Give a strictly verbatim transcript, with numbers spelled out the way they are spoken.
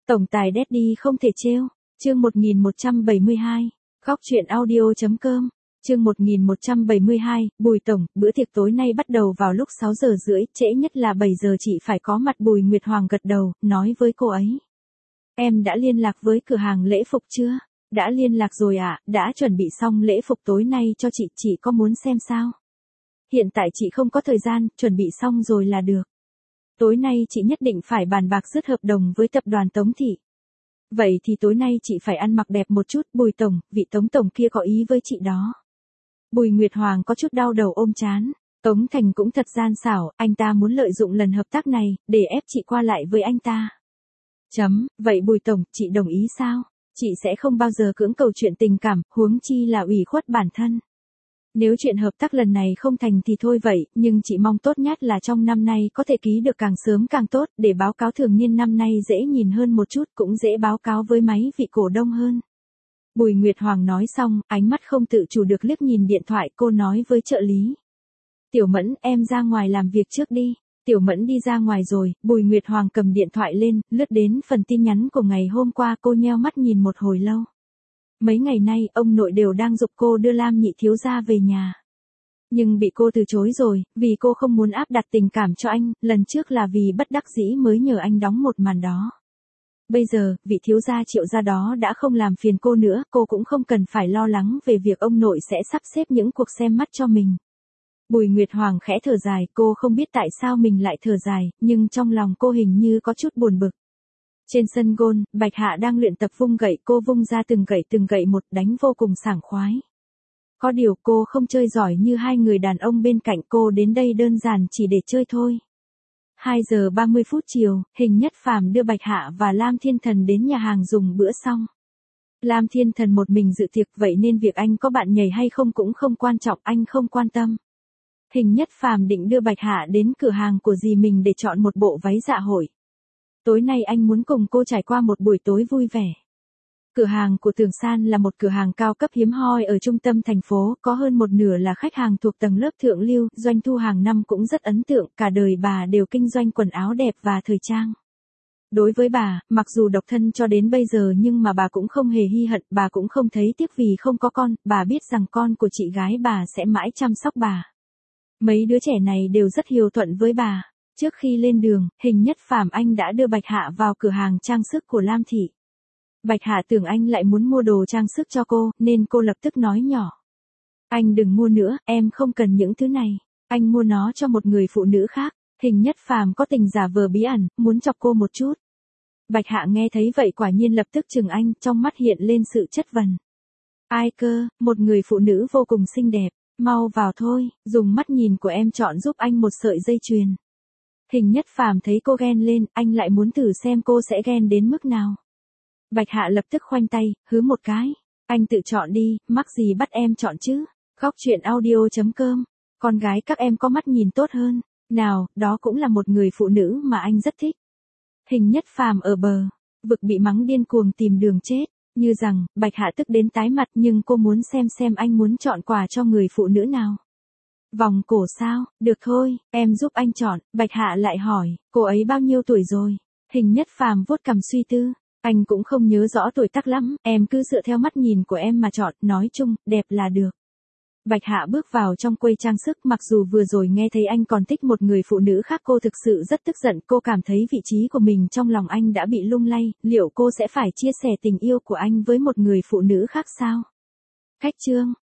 Tổng tài Daddy không thể trêu. Chương một nghìn một trăm bảy mươi hai. Khóc chuyện audio.com. Chương một nghìn một trăm bảy mươi hai, Bùi Tổng, bữa tiệc tối nay bắt đầu vào lúc sáu giờ rưỡi, trễ nhất là bảy giờ chị phải có mặt. Bùi Nguyệt Hoàng gật đầu, nói với cô ấy. Em đã liên lạc với cửa hàng lễ phục chưa? Đã liên lạc rồi ạ, à, đã chuẩn bị xong lễ phục tối nay cho chị, chị có muốn xem sao? Hiện tại chị không có thời gian, chuẩn bị xong rồi là được. Tối nay chị nhất định phải bàn bạc dứt hợp đồng với tập đoàn Tống Thị. Vậy thì tối nay chị phải ăn mặc đẹp một chút. Bùi Tổng, vị Tống Tổng kia có ý với chị đó. Bùi Nguyệt Hoàng có chút đau đầu ôm trán. Tống Thành cũng thật gian xảo, anh ta muốn lợi dụng lần hợp tác này, để ép chị qua lại với anh ta. Chấm, vậy Bùi Tổng, chị đồng ý sao? Chị sẽ không bao giờ cưỡng cầu chuyện tình cảm, huống chi là ủy khuất bản thân. Nếu chuyện hợp tác lần này không thành thì thôi vậy, nhưng chị mong tốt nhất là trong năm nay có thể ký được càng sớm càng tốt, để báo cáo thường niên năm nay dễ nhìn hơn một chút, cũng dễ báo cáo với mấy vị cổ đông hơn. Bùi Nguyệt Hoàng nói xong, ánh mắt không tự chủ được liếc nhìn điện thoại, cô nói với trợ lý. Tiểu Mẫn, em ra ngoài làm việc trước đi. Tiểu Mẫn đi ra ngoài rồi, Bùi Nguyệt Hoàng cầm điện thoại lên, lướt đến phần tin nhắn của ngày hôm qua, cô nheo mắt nhìn một hồi lâu. Mấy ngày nay, ông nội đều đang giục cô đưa Lam nhị thiếu gia về nhà. Nhưng bị cô từ chối rồi, vì cô không muốn áp đặt tình cảm cho anh, lần trước là vì bất đắc dĩ mới nhờ anh đóng một màn đó. Bây giờ, vị thiếu gia Triệu gia đó đã không làm phiền cô nữa, cô cũng không cần phải lo lắng về việc ông nội sẽ sắp xếp những cuộc xem mắt cho mình. Bùi Nguyệt Hoàng khẽ thở dài, cô không biết tại sao mình lại thở dài, nhưng trong lòng cô hình như có chút buồn bực. Trên sân gôn, Bạch Hạ đang luyện tập vung gậy, cô vung ra từng gậy từng gậy một, đánh vô cùng sảng khoái. Có điều cô không chơi giỏi như hai người đàn ông bên cạnh, cô đến đây đơn giản chỉ để chơi thôi. hai giờ ba mươi phút chiều, Hình Nhất Phàm đưa Bạch Hạ và Lam Thiên Thần đến nhà hàng dùng bữa xong. Lam Thiên Thần một mình dự tiệc, vậy nên việc anh có bạn nhảy hay không cũng không quan trọng, anh không quan tâm. Hình Nhất Phàm định đưa Bạch Hạ đến cửa hàng của dì mình để chọn một bộ váy dạ hội. Tối nay anh muốn cùng cô trải qua một buổi tối vui vẻ. Cửa hàng của Tường San là một cửa hàng cao cấp hiếm hoi ở trung tâm thành phố, có hơn một nửa là khách hàng thuộc tầng lớp thượng lưu, doanh thu hàng năm cũng rất ấn tượng, cả đời bà đều kinh doanh quần áo đẹp và thời trang. Đối với bà, mặc dù độc thân cho đến bây giờ nhưng mà bà cũng không hề hy hận, bà cũng không thấy tiếc vì không có con, bà biết rằng con của chị gái bà sẽ mãi chăm sóc bà. Mấy đứa trẻ này đều rất hiếu thuận với bà. Trước khi lên đường, Hình Nhất Phàm anh đã đưa Bạch Hạ vào cửa hàng trang sức của Lam Thị. Bạch Hạ tưởng anh lại muốn mua đồ trang sức cho cô, nên cô lập tức nói nhỏ. Anh đừng mua nữa, em không cần những thứ này. Anh mua nó cho một người phụ nữ khác. Hình Nhất Phàm có tình giả vờ bí ẩn, muốn chọc cô một chút. Bạch Hạ nghe thấy vậy quả nhiên lập tức chừng anh, trong mắt hiện lên sự chất vấn. Ai cơ, một người phụ nữ vô cùng xinh đẹp. Mau vào thôi, dùng mắt nhìn của em chọn giúp anh một sợi dây chuyền. Hình Nhất Phàm thấy cô ghen lên, anh lại muốn thử xem cô sẽ ghen đến mức nào. Bạch Hạ lập tức khoanh tay, hứ một cái. Anh tự chọn đi, mắc gì bắt em chọn chứ. Khóc chuyện audio.com. Con gái các em có mắt nhìn tốt hơn. Nào, đó cũng là một người phụ nữ mà anh rất thích. Hình Nhất Phàm ở bờ vực bị mắng điên cuồng tìm đường chết. Như rằng, Bạch Hạ tức đến tái mặt, nhưng cô muốn xem xem anh muốn chọn quà cho người phụ nữ nào. Vòng cổ sao, được thôi, em giúp anh chọn. Bạch Hạ lại hỏi, cô ấy bao nhiêu tuổi rồi? Hình Nhất Phàm vuốt cằm suy tư, anh cũng không nhớ rõ tuổi tác lắm, em cứ dựa theo mắt nhìn của em mà chọn, nói chung, đẹp là được. Bạch Hạ bước vào trong quầy trang sức, mặc dù vừa rồi nghe thấy anh còn thích một người phụ nữ khác, cô thực sự rất tức giận, cô cảm thấy vị trí của mình trong lòng anh đã bị lung lay, liệu cô sẽ phải chia sẻ tình yêu của anh với một người phụ nữ khác sao? Khách chương